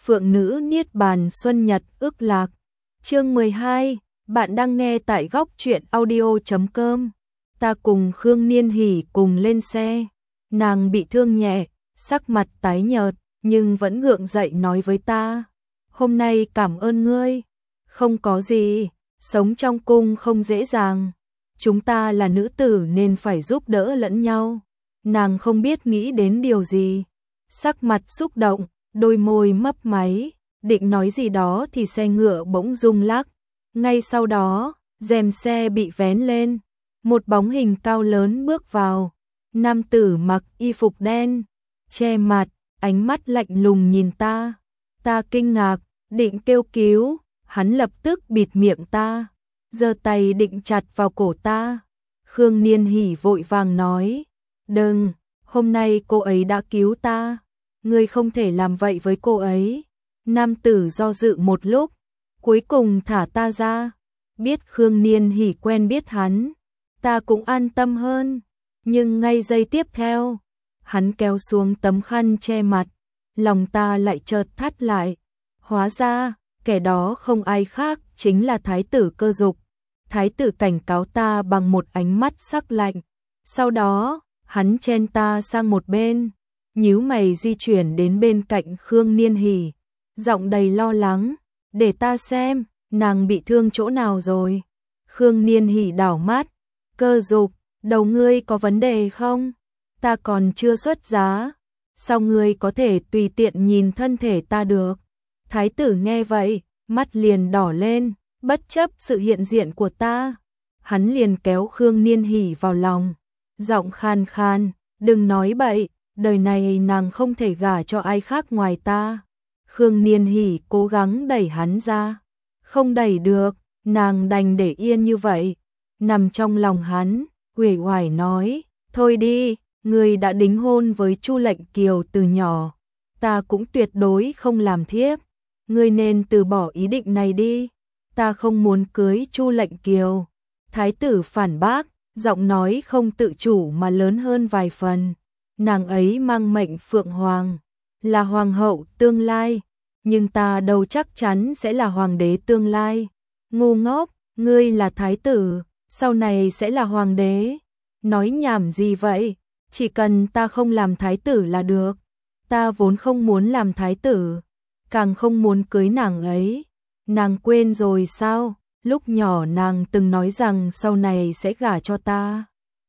Phượng Nữ Niết Bàn Xuân Nhật ước lạc. Chương 12, bạn đang nghe tại góc truyện audio.com. Ta cùng Khương Niên Hỉ cùng lên xe. Nàng bị thương nhẹ, sắc mặt tái nhợt, nhưng vẫn gượng dậy nói với ta. Hôm nay cảm ơn ngươi. Không có gì, sống trong cung không dễ dàng. Chúng ta là nữ tử nên phải giúp đỡ lẫn nhau. Nàng không biết nghĩ đến điều gì. Sắc mặt xúc động, đôi môi mấp máy, định nói gì đó thì xe ngựa bỗng rung lắc. Ngay sau đó, rèm xe bị vén lên. Một bóng hình cao lớn bước vào. Nam tử mặc y phục đen, che mặt, ánh mắt lạnh lùng nhìn ta. Ta kinh ngạc, định kêu cứu, hắn lập tức bịt miệng ta, giơ tay định chặt vào cổ ta. Khương Niên Hỉ vội vàng nói, đừng, hôm nay cô ấy đã cứu ta, ngươi không thể làm vậy với cô ấy. Nam tử do dự một lúc, cuối cùng thả ta ra. Biết Khương Niên Hỉ quen biết hắn, ta cũng an tâm hơn. Nhưng ngay giây tiếp theo, hắn kéo xuống tấm khăn che mặt, lòng ta lại chợt thắt lại. Hóa ra, kẻ đó không ai khác chính là Thái tử Cơ Dục. Thái tử cảnh cáo ta bằng một ánh mắt sắc lạnh. Sau đó, hắn chen ta sang một bên, nhíu mày di chuyển đến bên cạnh Khương Niên Hỉ, giọng đầy lo lắng, để ta xem, nàng bị thương chỗ nào rồi. Khương Niên Hỉ đảo mắt, Cơ Dục, đầu ngươi có vấn đề không? Ta còn chưa xuất giá, sao ngươi có thể tùy tiện nhìn thân thể ta được? Thái tử nghe vậy, mắt liền đỏ lên, bất chấp sự hiện diện của ta. Hắn liền kéo Khương Niên Hỉ vào lòng, giọng khan khan, đừng nói bậy, đời này nàng không thể gả cho ai khác ngoài ta. Khương Niên Hỉ cố gắng đẩy hắn ra, không đẩy được, nàng đành để yên như vậy, nằm trong lòng hắn, uể oải nói, thôi đi, ngươi đã đính hôn với Chu Lệnh Kiều từ nhỏ, ta cũng tuyệt đối không làm thiếp, ngươi nên từ bỏ ý định này đi, ta không muốn cưới Chu Lệnh Kiều. Thái tử phản bác, giọng nói không tự chủ mà lớn hơn vài phần, nàng ấy mang mệnh Phượng Hoàng, là hoàng hậu tương lai, nhưng ta đâu chắc chắn sẽ là hoàng đế tương lai. Ngu ngốc, ngươi là thái tử, sau này sẽ là hoàng đế. Nói nhảm gì vậy, chỉ cần ta không làm thái tử là được. Ta vốn không muốn làm thái tử, càng không muốn cưới nàng ấy. Nàng quên rồi sao, lúc nhỏ nàng từng nói rằng sau này sẽ gả cho ta,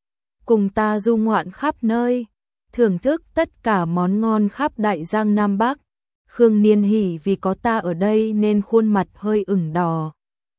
cùng ta du ngoạn khắp nơi, thưởng thức tất cả món ngon khắp Đại Giang Nam Bắc. Khương Niên Hỉ vì có ta ở đây nên khuôn mặt hơi ửng đỏ.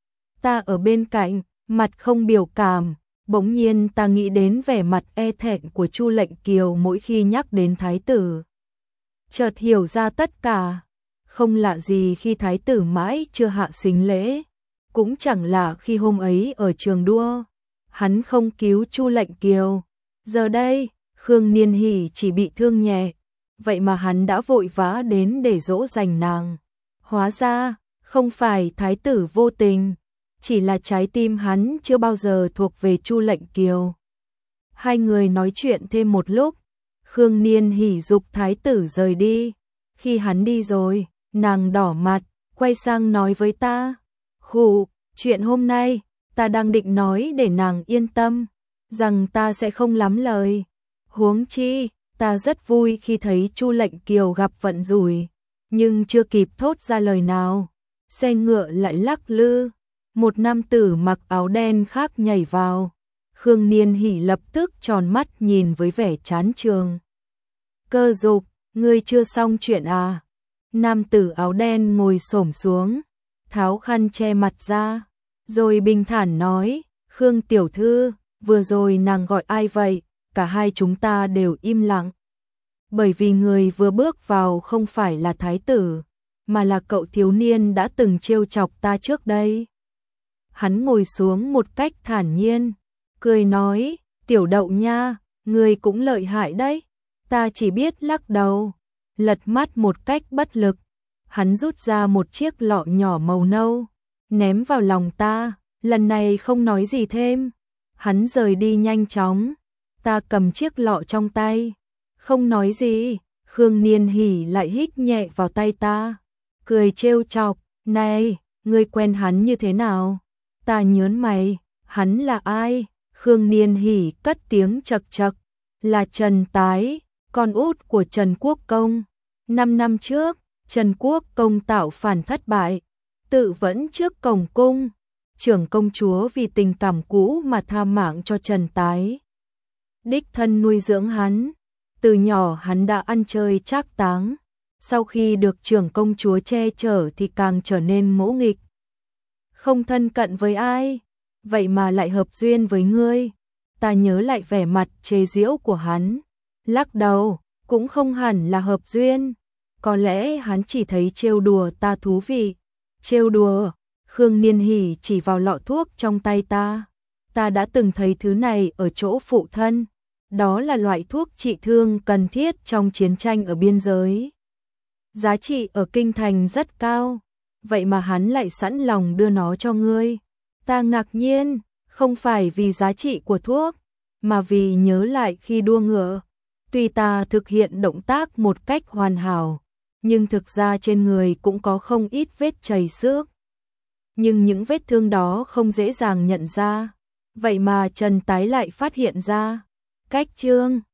Ta ở bên cạnh, mặt không biểu cảm, bỗng nhiên ta nghĩ đến vẻ mặt e thẹn của Chu Lệnh Kiều mỗi khi nhắc đến thái tử. Chợt hiểu ra tất cả, không lạ gì khi thái tử mãi chưa hạ sính lễ, cũng chẳng lạ khi hôm ấy ở trường đua, hắn không cứu Chu Lệnh Kiều. Giờ đây, Khương Niên Hỉ chỉ bị thương nhẹ, vậy mà hắn đã vội vã đến để dỗ dành nàng. Hóa ra, không phải thái tử vô tình, chỉ là trái tim hắn chưa bao giờ thuộc về Chu Lệnh Kiều. Hai người nói chuyện thêm một lúc, Khương Niên Hỉ giục thái tử rời đi. Khi hắn đi rồi, nàng đỏ mặt, quay sang nói với ta, khụ, chuyện hôm nay, ta đang định nói để nàng yên tâm, rằng ta sẽ không lắm lời. Huống chi, ta rất vui khi thấy Chu Lệnh Kiều gặp vận rủi, nhưng chưa kịp thốt ra lời nào, xe ngựa lại lắc lư, một nam tử mặc áo đen khác nhảy vào. Khương Niên Hỉ lập tức tròn mắt nhìn với vẻ chán chường. Cơ Dục, ngươi chưa xong chuyện à? Nam tử áo đen ngồi xổm xuống, tháo khăn che mặt ra, rồi bình thản nói, Khương tiểu thư, vừa rồi nàng gọi ai vậy? Cả hai chúng ta đều im lặng. Bởi vì người vừa bước vào không phải là thái tử, mà là cậu thiếu niên đã từng trêu chọc ta trước đây. Hắn ngồi xuống một cách thản nhiên, cười nói, tiểu đậu nha, ngươi cũng lợi hại đấy. Ta chỉ biết lắc đầu, lật mắt một cách bất lực. Hắn rút ra một chiếc lọ nhỏ màu nâu, ném vào lòng ta, lần này không nói gì thêm. Hắn rời đi nhanh chóng, ta cầm chiếc lọ trong tay, không nói gì. Khương Niên Hỉ lại hít nhẹ vào tay ta, cười trêu chọc, này, ngươi quen hắn như thế nào? Ta nhớn mày, hắn là ai? Khương Niên Hỉ cất tiếng chậc chậc, là Trần Tái, con út của Trần Quốc Công. 5 năm trước, Trần Quốc Công tạo phản thất bại, tự vẫn trước cổng cung, trưởng công chúa vì tình cảm cũ mà tha mạng cho Trần Tái. Đích thân nuôi dưỡng hắn, từ nhỏ hắn đã ăn chơi trác táng, sau khi được trưởng công chúa che chở thì càng trở nên ngỗ nghịch. Không thân cận với ai, vậy mà lại hợp duyên với ngươi. Ta nhớ lại vẻ mặt chế giễu của hắn, lắc đầu, cũng không hẳn là hợp duyên, có lẽ hắn chỉ thấy trêu đùa ta thú vị. Trêu đùa? Khương Niên Hỉ chỉ vào lọ thuốc trong tay ta. Ta đã từng thấy thứ này ở chỗ phụ thân, đó là loại thuốc trị thương cần thiết trong chiến tranh ở biên giới. Giá trị ở kinh thành rất cao, vậy mà hắn lại sẵn lòng đưa nó cho ngươi. Ta ngạc nhiên, không phải vì giá trị của thuốc, mà vì nhớ lại khi đua ngựa. Tuy ta thực hiện động tác một cách hoàn hảo, nhưng thực ra trên người cũng có không ít vết chảy xước. Nhưng những vết thương đó không dễ dàng nhận ra, vậy mà Trần Tái lại phát hiện ra. Cách chương